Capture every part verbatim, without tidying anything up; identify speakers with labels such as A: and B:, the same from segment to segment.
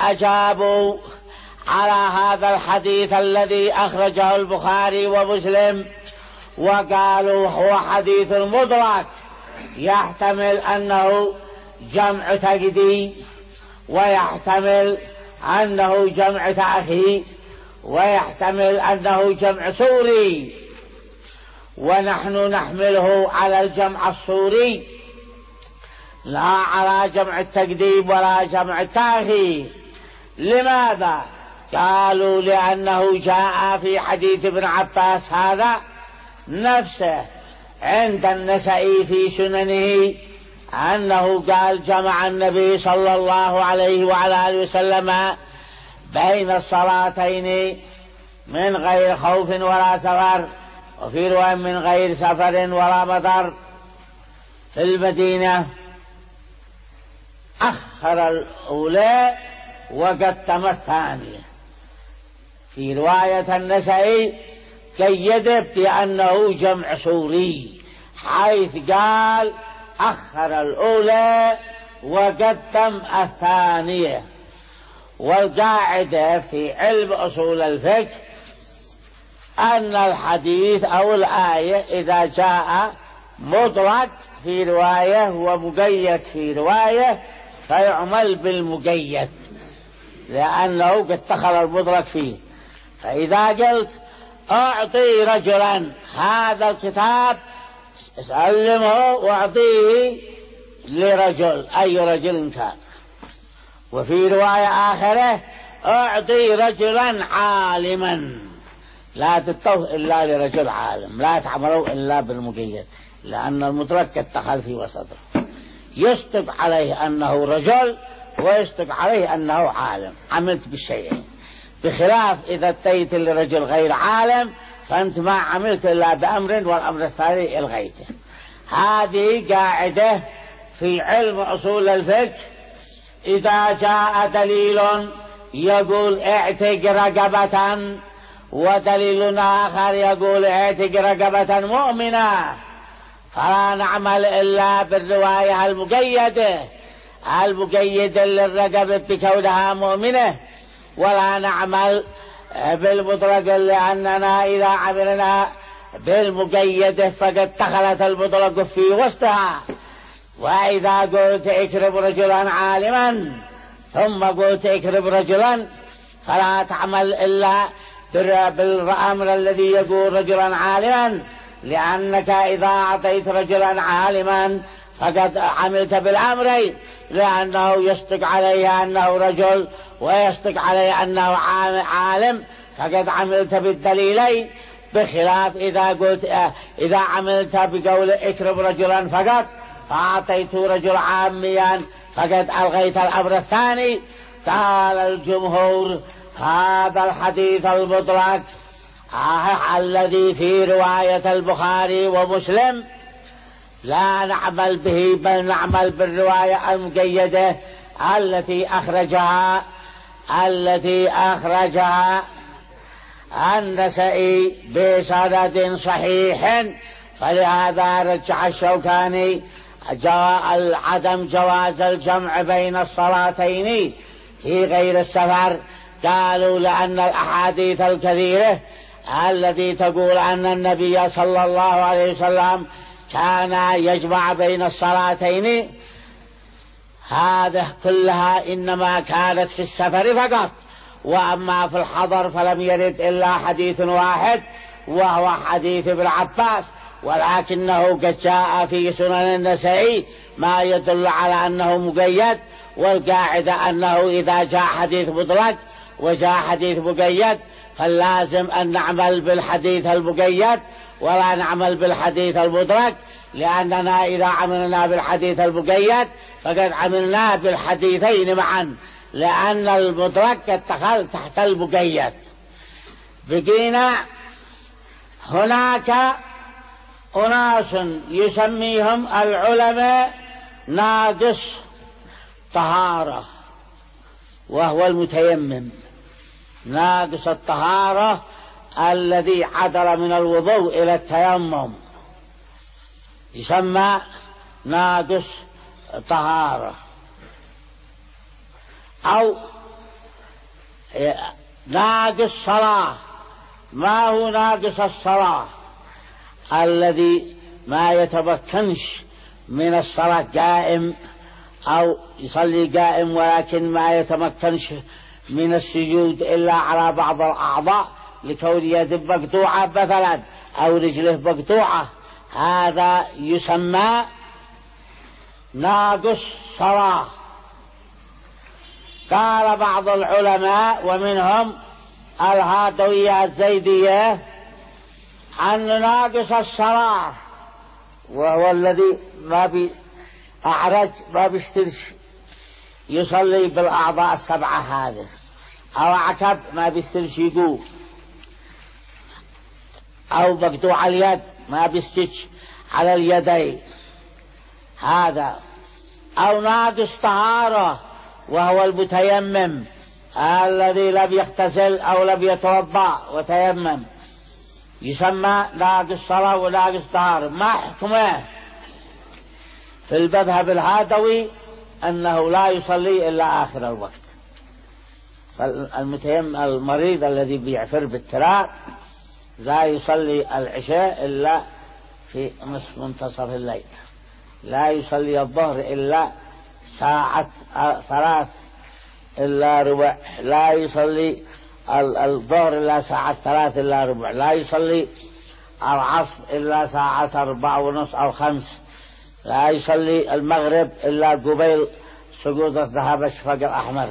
A: أجابوا على هذا الحديث الذي أخرجه البخاري ومسلم وقالوا هو حديث مدرك، يحتمل أنه جمع تقديم، ويحتمل أنه جمع تأخير، ويحتمل أنه جمع صوري، ونحن نحمله على الجمع الصوري لا على جمع التقديم ولا جمع التأخير. لماذا؟ قالوا لأنه جاء في حديث ابن عباس هذا نفسه عند النسائي في سننه أنه قال جمع النبي صلى الله عليه وعلى آله وسلم بين الصلاتين من غير خوف ولا سفر، وفي رواية من غير سفر ولا مطر في المدينة، أخر الأولى وقدم الثانية. في رواية النسائي قيد بأنه جمع صوري، حيث قال أخر الأولى وقدم الثانية. والقاعدة في علم أصول الفقه أن الحديث أو الآية إذا جاء مطلق في رواية ومقيد في رواية فيعمل بالمقيد، لأنه قد دخل المطلق فيه. فإذا قلت أعطي رجلا هذا الكتاب سلمه واعطيه لرجل أي رجل كان، وفي رواية آخرة أعطي رجلا عالما، لا تتوه إلا لرجل عالم، لا تعملوا إلا بالمقيد، لأن المطلق قد دخل في وسطه، يصدق عليه أنه رجل ويصدق عليه أنه عالم، عملت بالشيئين. بخلاف إذا اتيت لرجل غير عالم فأنت ما عملت إلا بأمر والأمر الثاني إلغيته. هذه قاعدة في علم أصول الفقه. إذا جاء دليل يقول اعتق رقبة ودليل آخر يقول اعتق رقبة مؤمنة، فلا نعمل إلا بالرواية المقيدة المقيدة للرقبة بكونها مؤمنة، ولا نعمل بالمطلق، لأننا إذا عملنا بالمقيدة فقد دخلت المطلق في وسطها. وإذا قلت اكرم رجلا عالما ثم قلت اكرم رجلا فلا تعمل إلا بالأمر الذي يقول رجلا عالما، لأنك إذا أعطيت رجلا عالما فقد عملت بالأمرين، لأنه يصدق عليه أنه رجل ويصدق عليه أنه عالم، فقد عملت بالدليلين. بخلاف إذا قلت إذا عملت بقول اكرم رجلا فقط فأعطيت رجل عاميا فقد ألغيت الأمر الثاني. قال الجمهور هذا الحديث المطلق الذي في رواية البخاري ومسلم لا نعمل به، بل نعمل بالرواية المقيدة التي أخرجها التي أخرجها النسائي بسند صحيح. فلهذا رجح الشوكاني عدم جواز الجمع بين الصلاتين في غير السفر. قالوا لأن الأحاديث الكثيرة التي تقول أن النبي صلى الله عليه وسلم كان يجمع بين الصلاتين هذه كلها إنما كانت في السفر فقط، وأما في الحضر فلم يرد إلا حديث واحد وهو حديث ابن عباس، ولكنه قد جاء في سنن النسائي ما يدل على أنه مقيد. والقاعدة أنه إذا جاء حديث مطلق وجاء حديث مقيد فاللازم أن نعمل بالحديث المقيد ولا نعمل بالحديث المطلق، لأننا إذا عملنا بالحديث المقيد فقد عملنا بالحديثين معا، لأن المطلق قد دخل تحت المقيد. بقينا هناك أناس يسميهم العلماء ناقص طهارة، وهو المتيمم، ناقص الطهارة الذي عدل من الوضوء إلى التيمم يسمى ناقص طهارة. أو ناقص صلاة. ما هو ناقص الصلاة؟ الذي ما يتمكنش من الصلاة قائم أو يصلي قائم ولكن ما يتمكنش من السجود إلا على بعض الأعضاء لكون يده مقطوعة مثلا أو رجله مقطوعة، هذا يسمى ناقص صلاة. قال بعض العلماء ومنهم الهادوية الزيدية أن ناقص الصلاة وهو الذي ما بي أعرج ما بيشترش يصلي بالأعضاء السبعة هذه، أو عكب ما بيسترش يقوم، أو مقطوع اليد ما بيستش على اليدين هذا، أو ناقص طهارة وهو المتيمم الذي لم يغتسل أو لم يتوضأ وتيمم، يسمى ناقص صلاة وناقص طهارة. ما حكمه؟ في المذهب الهادوي أنه لا يصلي إلا آخر الوقت. فالمتيمم المريض الذي بيعفر بالتراب لا يصلي العشاء إلا في نصف منتصف الليل، لا يصلي الظهر إلا ساعة ثلاث إلا ربع، لا يصلي الظهر إلا ساعة ثلاث إلا ربع، لا يصلي العصر إلا ساعة أربع ونصف أو خمس، لا يصلي المغرب إلا قبيل سقوط الذهب الشفق الأحمر.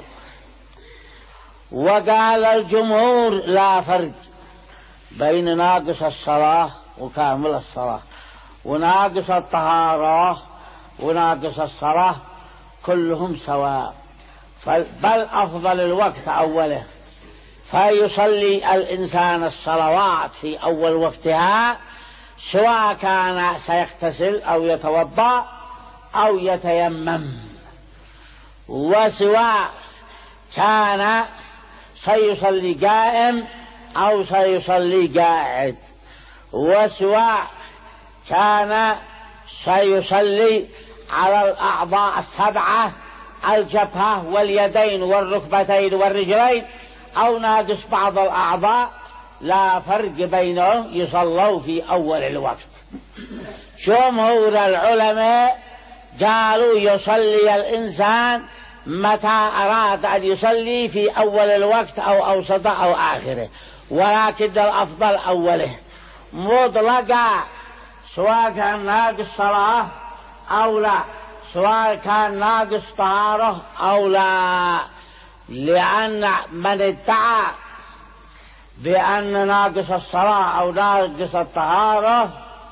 A: وقال الجمهور لا فرق بين ناقص الصلاة وكامل الصلاة، وناقص الطهارة وناقص الصلاة كلهم سواء، بل أفضل الوقت أوله، فيصلي الإنسان الصلوات في أول وقتها سواء كان سيغتسل أو يتوضأ أو يتيمم، وسواء كان سيصلي قائم أو سيصلي قاعد، وسواء كان سيصلي على الأعضاء السبعة الجبهة واليدين والركبتين والرجلين أو ناقص بعض الأعضاء، لا فرق بينهم، يصلوا في أول الوقت. جمهور العلماء قالوا يصلي الإنسان متى أراد أن يصلي في أول الوقت أو أوسطه أو آخره، ولكن الأفضل أوله مطلقا، سواء كان ناقص صلاة أو لا، سواء كان ناقص طهارة أو لا، لأن من ادعى بأن ناقص الصلاة أو ناقص الطهارة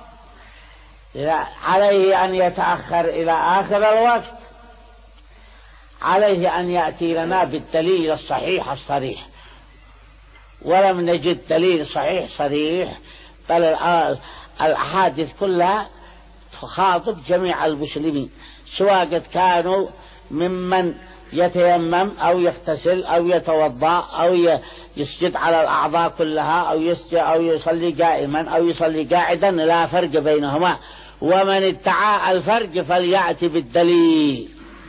A: عليه أن يتأخر إلى آخر الوقت، عليه أن يأتي لنا بالدليل الصحيح الصريح، ولم نجد دليل صحيح صريح، بل الأحاديث كلها تخاطب جميع المسلمين، سواء قد كانوا ممن يتيمم أو يغتسل أو يتوضأ أو يسجد على الأعضاء كلها أو يسجد أو يصلي قائما أو يصلي قاعدا، لا فرق بينهما، ومن ادعى الفرق فليأتي بالدليل.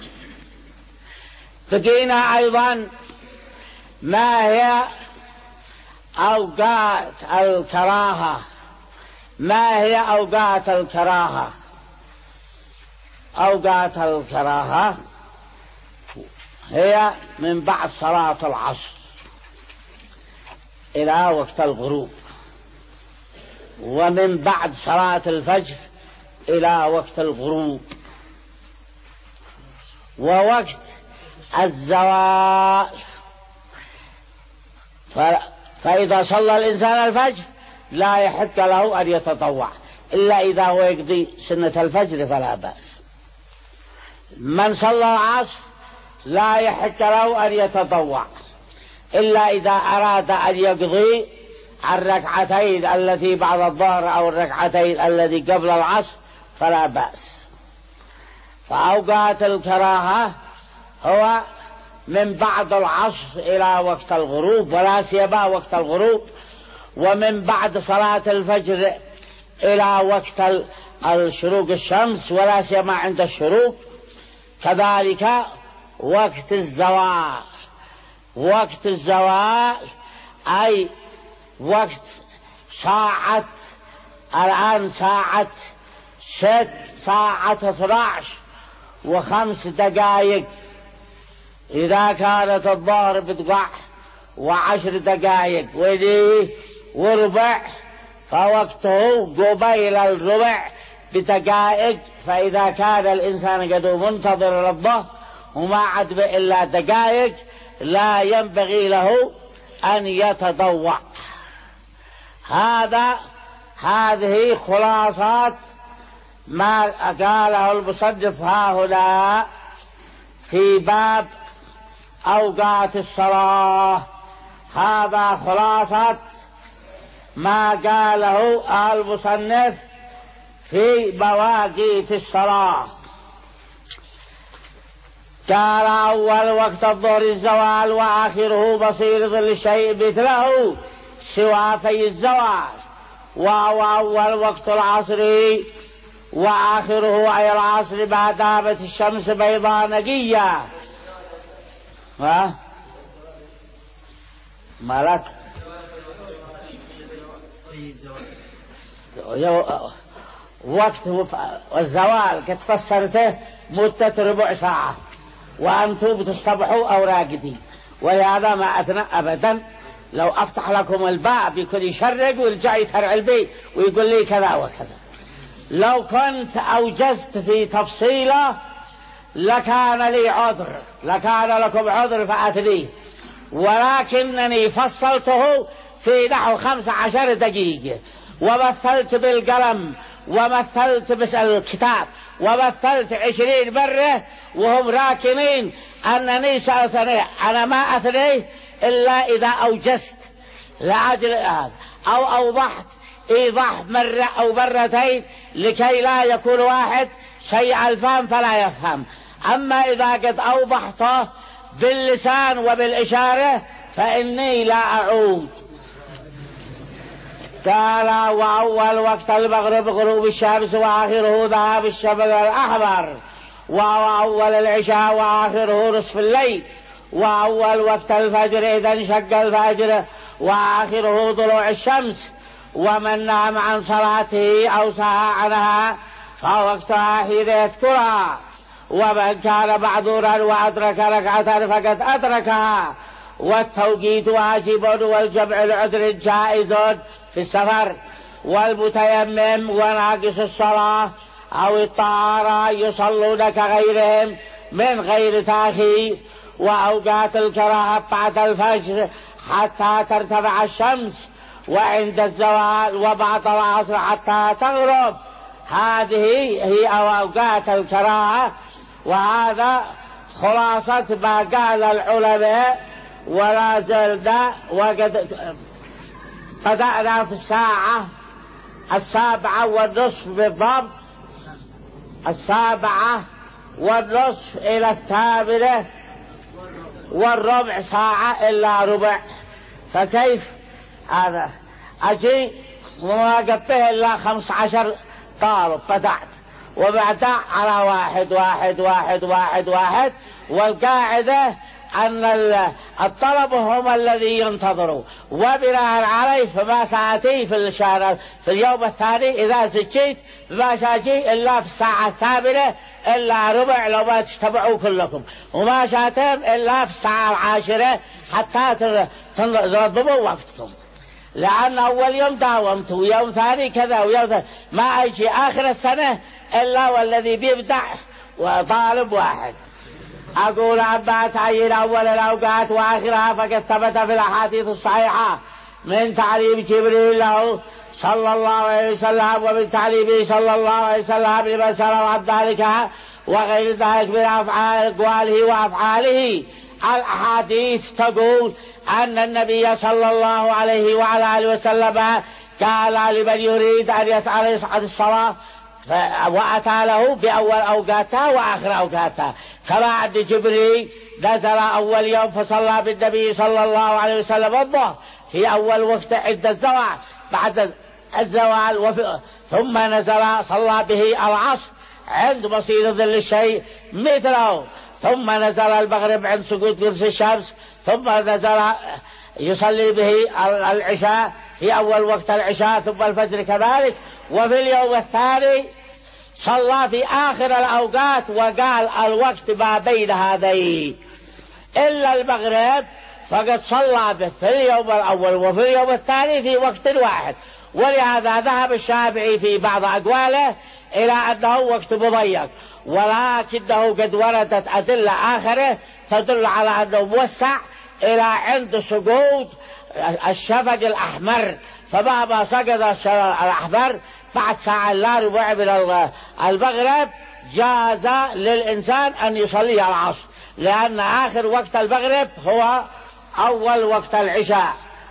A: بقينا أيضا ما هي أوقات الكراهة؟ ما هي أوقات الكراهة؟ أوقات الكراهة هي من بعد صلاة العصر إلى وقت الغروب، ومن بعد صلاة الفجر إلى وقت الغروب، ووقت الزوال. فإذا صلى الإنسان الفجر لا يحق له أن يتطوع إلا إذا هو يقضي سنة الفجر فلا بأس. من صلى العصر لا يحق له أن يتطوع إلا إذا أراد أن يقضي الركعتين التي بعد الظهر أو الركعتين التي قبل العصر فلا بأس. فأوقات الكراهة هو من بعد العصر إلى وقت الغروب، ولا سيما وقت الغروب، ومن بعد صلاة الفجر إلى وقت الشروق الشمس، ولا سيما عند الشروق، كذلك وقت الزوال وقت الزوال أي وقت ساعة، الآن ساعة ست، ساعة اثنى عشر وخمس دقائق. إذا كانت الظهر بتقع وعشر دقائق ودي وربع فوقته قبيل الربع بدقائق. فإذا كان الإنسان قد منتظر للظهر وما عد إلا دقائق لا ينبغي له أن يتضوع. هذا هذه خلاصات ما قاله المصنف هاهنا في باب أوقات الصلاة. هذا خلاصة ما قاله المصنف في مواقيت الصلاة. قال: أول وقت الظهر الزوال، وآخره بصير ظل شيء مثله سوى في الزوال. وهو أول وقت العصر، وآخره أي العصر ما دامت الشمس بيضاء نقية. ها مالك وقت الزوال قد فسرته مدة ربع ساعة وأنتم بتصطبحوا أو راقدين، وهذا ما أثناء أبدا. لو أفتح لكم الباب يكون يشرق ويرجع يترع البيت ويقول لي كذا وكذا. لو كنت أوجزت في تفصيله لكان لي عذر، لكان لكم عذر فأتليه، ولكنني فصلته في نحو خمس عشر دقيقة، ومثلت بالقلم ومثلت بالكتاب ومثلت عشرين مرة وهم راكنين أنني سأثنيه. أنا ما أثنيه إلا إذا أوجزت لأجل هذا، أو أوضحت إيضاح مرة أو مرتين لكي لا يكون واحد سيء الفهم فلا يفهم. أما إذا قد أوضحته باللسان وبالإشارة فإني لا أعود. قال: وأول وقت المغرب غروب الشمس، وآخره ذهاب الشفق الأحمر، وأول العشاء وآخره نصف الليل، وأول وقت الفجر إذا انشق الفجر، وآخره طلوع الشمس. ومن نام عن صلاته أو سهى عنها فوقتها حين يذكرها، ومن كان معذورا وأدرك ركعة فقد أدركها. والتوقيت واجب، والجمع العذر جائز في السفر. والمتيمم وناقص الصلاة أو الطهارة يصلون كغيرهم من غير تأخير. وأوقات الكراهة بعد الفجر حتى ترتفع الشمس، وعند الزوال وبعد العصر حتى تغرب. هذه هي أوقات الكراهة. وهذا خلاصة ما قال العلماء. ولا زلنا وقد بدأنا في الساعة السابعة والنصف بالضبط، السابعة والنصف إلى الثامنة والربع ساعة إلا ربع. فكيف هذا أجي وما قبته إلا خمس عشر طالب بدأت، وبعدها على واحد واحد واحد واحد واحد. والقاعدة أن الطلب هم الذي ينتظروا، وبناء عليه فما سأتي في الشهر في اليوم الثاني إذا زجيت ما سأجي إلا في الساعة الثامنة إلا ربع لو ما تجتمعوا كلكم، وما سأتم إلا في الساعة العاشرة حتى تنظموا وقتكم. لأن أول يوم داومت ويوم ثاني كذا ويوم ثاني، ما أجي آخر السنة إلا والذي بيبدع وطالب واحد. أقول: أما تعيين أول الأوقات وآخرها فقد ثبت في الأحاديث الصحيحة من تعليم جبريل له صلى الله عليه وسلم، ومن تعليمه صلى الله عليه وسلم لمن سأل عن ذلك وغير ذلك من أفعال أقواله وأفعاله. الأحاديث تقول أن النبي صلى الله عليه وعلى آله وسلم قال لمن يريد أن يسأل يصعد الصلاة وأتى له بأول أوقاتها وآخر أوقاتها. كما عند جبريل نزل أول يوم فصلى بالنبي صلى الله عليه وسلم الظهر في أول وقت عند الزوال بعد الزوال، ثم نزل صلى به العصر عند بصير ظل الشيء مثله، ثم نزل المغرب عند سقوط قرص الشمس، ثم نزل يصلي به العشاء في أول وقت العشاء، ثم الفجر كذلك. وفي اليوم الثاني صلى في آخر الأوقات، وقال الوقت ما بين هذين إلا المغرب فقد صلى به في اليوم الأول وفي اليوم الثاني في وقت واحد. ولهذا ذهب الشافعي في بعض أقواله إلى أنه وقت مضيق، ولكنه قد وردت أدلة آخرة تدل على أنه موسع إلى عند سقوط الشفق الأحمر، فمهما سقط الشفق الأحمر بعد ساعة لا ربع من المغرب جاز للإنسان أن يصلي العصر، لأن آخر وقت المغرب هو أول وقت العشاء.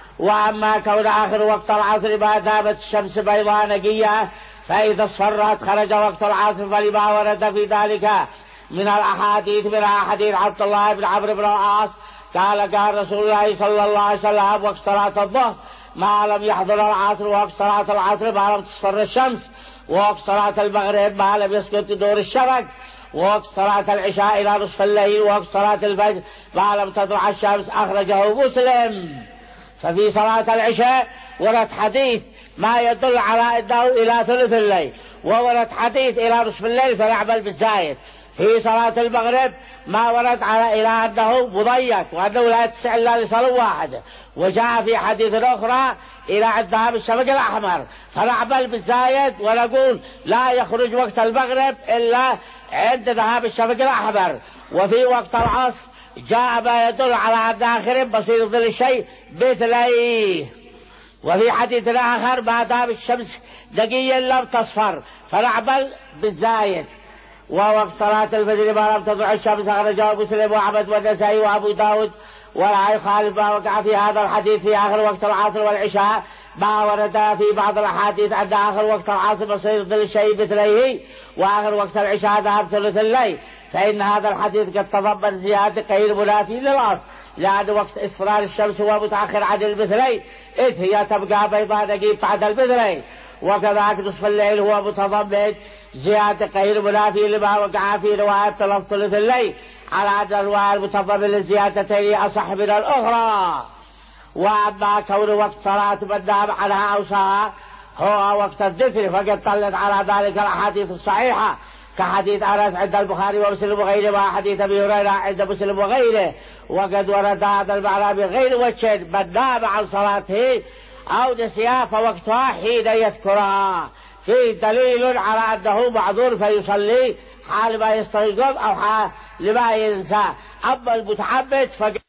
A: وأما كون آخر وقت العصر ما دامت الشمس بيضاء نقية فإذا اصفرت خرج وقت العصر، فلما ورد في ذلك من الأحاديث من حديث عبد الله بن عمرو بن العاص قال قال رسول الله صلى الله عليه وسلم وقت صلاة الظهر ما لم يحضر العصر، وقت صلاة العصر ما لم تصفر الشمس، وقت صلاة المغرب ما لم يسقط دور الشفق، وقت صلاة العشاء إلى نصف الليل، وقت صلاة الفجر ما لم تطلع الشمس. أخرجه مسلم. ففي صلاة العشاء ورد حديث ما يدل على أنه إلى ثلث الليل، وورد حديث إلى نصف الليل فيعمل بالزايد. في صلاة المغرب ما ورد على إلى أنه مضيق وأنه لا يتسع إلا لصلاة واحدة، وجاء في حديث أخرى إلى عند ذهاب الشفق الأحمر، فنعمل بالزايد ونقول لا يخرج وقت المغرب إلا عند ذهاب الشفق الأحمر. وفي وقت العصر جاء ما يدل على أن آخر بصير ظل الشيء مثليه. وفي حديث آخر ما دام الشمس دقيقا لم تصفر فنعمل بالزايد. ووقت صلاة الفجر ما لم تطلع الشمس أخرجه مسلم وأحمد والنسائي وأبو داود. ولا يخالف ما وقع في هذا الحديث في آخر وقت العصر والعشاء ما ورد في بعض الأحاديث أن آخر وقت العصر بصير ظل الشيء مثليه، وآخر وقت العشاء ذهب ثلث الليل، فإن هذا الحديث قد تضمن زيادة غير منافي للأصل، لأن وقت إصفرار الشمس هو متأخر عن المثلين، إذ هي تبقى بيضاء نقيب بعد المثلين. وكذلك نصف الليل هو متضمن زيادة غير منافي لما وقع في رواية ثلث ثلث الليل، على أن الرواية المتضمن للزيادتين أصح من الأخرى. وأما كون وقت صلاة من نام عنها أو سهى هو وقت الذكر فقد دلت على ذلك الأحاديث الصحيحة، كحديث أنس عند البخاري ومسلم وغيره، وحديث أبي هريرة عند مسلم وغيره. وقد ورد هذا المعنى بغير وجه، من نام عن صلاته أو نسيها فوقتها حين يذكرها، فيه دليل على أنه معذور فيصلي حال ما يستيقظ أو حال لما ينسى. أما المتعبد فقد